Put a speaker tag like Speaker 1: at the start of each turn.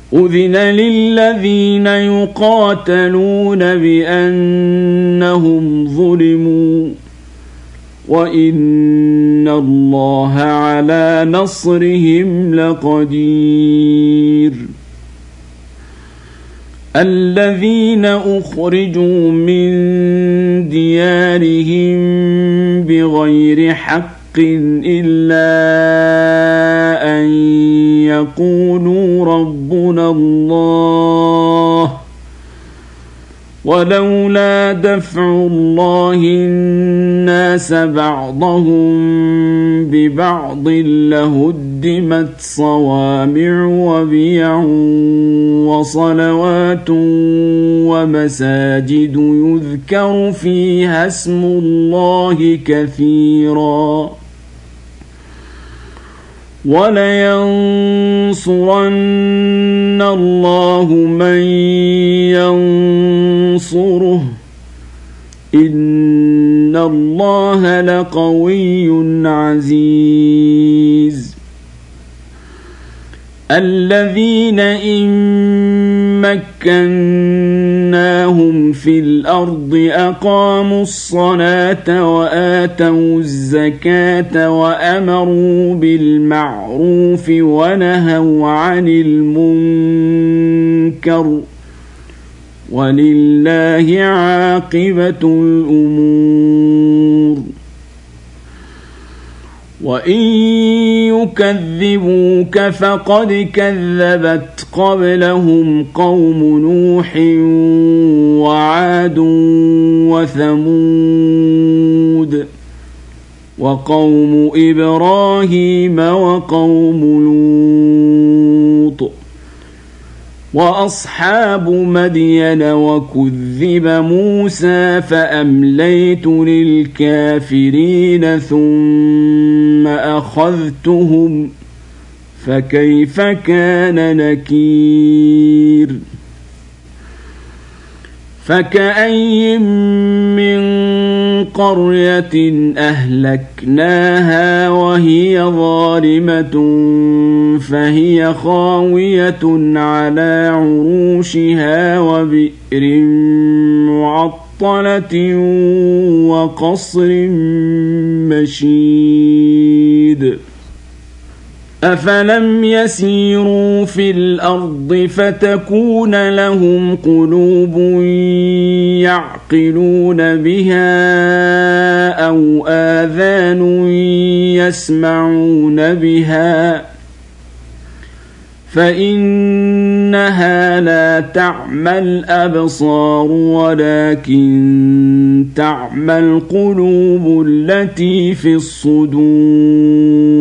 Speaker 1: أذن للذين يقاتلون بأنهم ظلموا وإن الله على نصرهم لقدير الذين أخرجوا من ديارهم بغير حق إلا أن يقولوا ربنا الله ولولا دفع الله الناس بعضهم ببعض لهدمت صوامع وبيع وصلوات ومساجد يذكر فيها اسم الله كثيرا ولينصرن الله من ينصره إن الله لقوي عزيز الذين إن مكناهم في الأرض أقاموا الصلاة وآتوا الزكاة وأمروا بالمعروف ونهوا عن المنكر ولله عاقبة الأمور وإن يكذبوك فقد كذبت قبلهم قوم نوح وعاد وثمود وقوم إبراهيم وقوم لوط وأصحاب مدين وكذب موسى فأمليت للكافرين ثم أخذتهم فكيف كان نكير فكأي من قرية أهلكناها وهي ظالمة فهي خاوية على عروشها وبئر معطلة وقصر مشيد أفلم يسيروا في الأرض فتكون لهم قلوب يعقلون بها أو آذان يسمعون بها فإنها لا تعمى الأبصار ولكن تعمى القلوب التي في الصدور